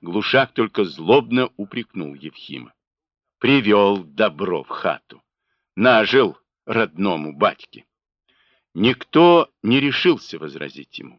Глушак только злобно упрекнул Евхима. Привел добро в хату. Нажил родному батьке. Никто не решился возразить ему.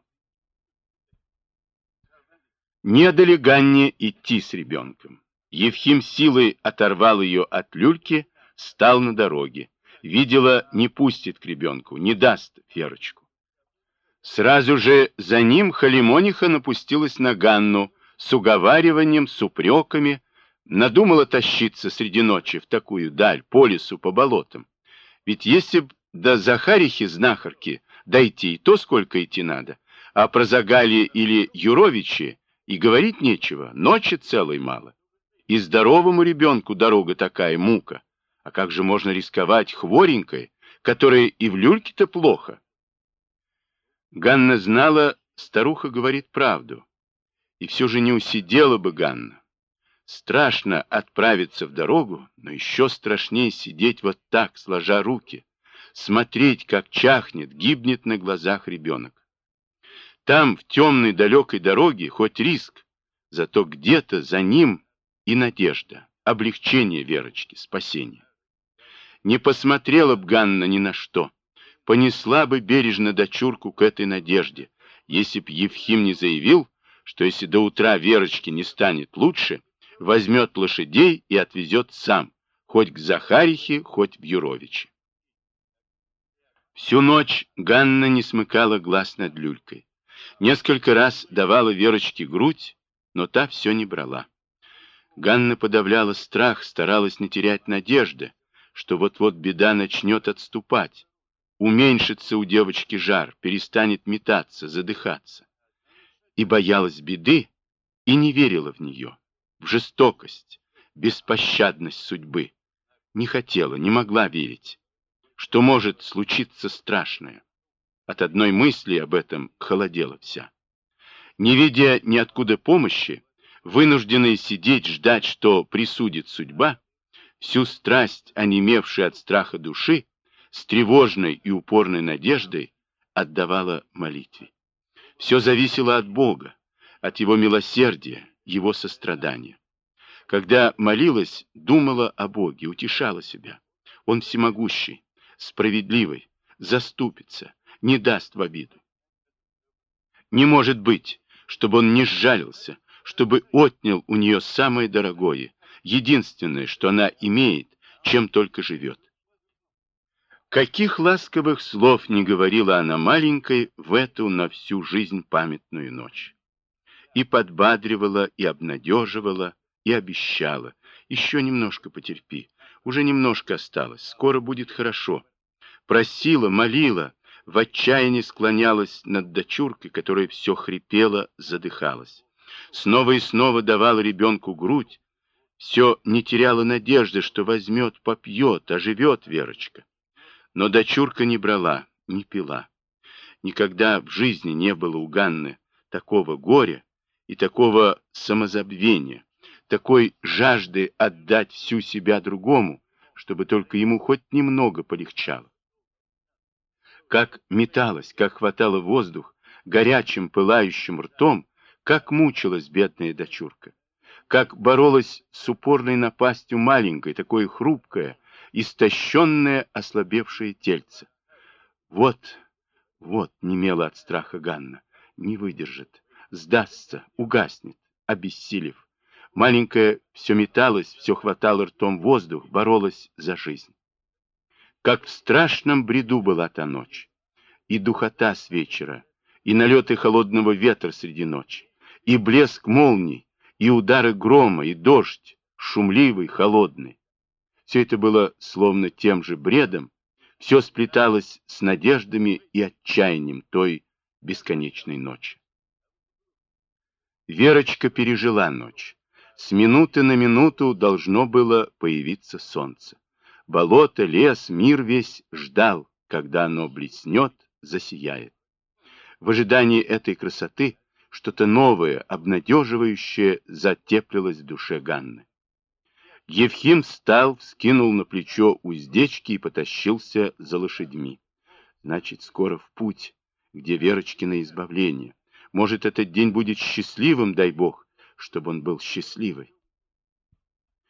Не дали Ганне идти с ребенком. Евхим силой оторвал ее от люльки, стал на дороге. Видела, не пустит к ребенку, не даст Верочку. Сразу же за ним Халимониха напустилась на Ганну с уговариванием, с упреками, надумала тащиться среди ночи в такую даль, по лесу, по болотам. Ведь если б до Захарихи-знахарки дойти, то сколько идти надо, а про Загалье или Юровичи и говорить нечего, ночи целой мало. И здоровому ребенку дорога такая мука. А как же можно рисковать хворенькой, которая и в люльке-то плохо? Ганна знала, старуха говорит правду. И все же не усидела бы Ганна. Страшно отправиться в дорогу, но еще страшнее сидеть вот так, сложа руки, смотреть, как чахнет, гибнет на глазах ребенок. Там, в темной далекой дороге, хоть риск, зато где-то за ним и надежда, облегчение Верочки, спасение. Не посмотрела б Ганна ни на что, понесла бы бережно дочурку к этой надежде, если б Евхим не заявил, что если до утра Верочке не станет лучше, возьмет лошадей и отвезет сам, хоть к Захарихе, хоть в Юровичи. Всю ночь Ганна не смыкала глаз над люлькой. Несколько раз давала Верочке грудь, но та все не брала. Ганна подавляла страх, старалась не терять надежды, что вот-вот беда начнет отступать. Уменьшится у девочки жар, перестанет метаться, задыхаться. И боялась беды, и не верила в нее, в жестокость, беспощадность судьбы. Не хотела, не могла верить, что может случиться страшное. От одной мысли об этом холодела вся. Не видя ниоткуда помощи, вынужденная сидеть, ждать, что присудит судьба, всю страсть, онемевшей от страха души, с тревожной и упорной надеждой отдавала молитве. Все зависело от Бога, от Его милосердия, Его сострадания. Когда молилась, думала о Боге, утешала себя. Он всемогущий, справедливый, заступится, не даст в обиду. Не может быть, чтобы он не сжалился, чтобы отнял у нее самое дорогое, единственное, что она имеет, чем только живет. Каких ласковых слов не говорила она маленькой в эту на всю жизнь памятную ночь. И подбадривала, и обнадеживала, и обещала. Еще немножко потерпи, уже немножко осталось, скоро будет хорошо. Просила, молила, в отчаянии склонялась над дочуркой, которая все хрипела, задыхалась. Снова и снова давала ребенку грудь, все не теряла надежды, что возьмет, попьет, оживет Верочка. Но дочурка не брала, не пила. Никогда в жизни не было у Ганны такого горя и такого самозабвения, такой жажды отдать всю себя другому, чтобы только ему хоть немного полегчало. Как металась, как хватала воздух горячим пылающим ртом, как мучилась бедная дочурка, как боролась с упорной напастью маленькой, такое хрупкое, истощенное, ослабевшее тельце. Вот, немела от страха Ганна, не выдержит, сдастся, угаснет, обессилев. Маленькая все металась, все хватала ртом воздух, боролась за жизнь. Как в страшном бреду была та ночь. И духота с вечера, и налеты холодного ветра среди ночи, и блеск молний, и удары грома, и дождь, шумливый, холодный. Все это было словно тем же бредом, все сплеталось с надеждами и отчаянием той бесконечной ночи. Верочка пережила ночь. С минуты на минуту должно было появиться солнце. Болото, лес, мир весь ждал, когда оно блеснет, засияет. В ожидании этой красоты что-то новое, обнадеживающее затеплилось в душе Ганны. Евхим встал, вскинул на плечо уздечки и потащился за лошадьми. Значит, скоро в путь, где Верочкино избавление. Может, этот день будет счастливым, дай Бог, чтобы он был счастливый.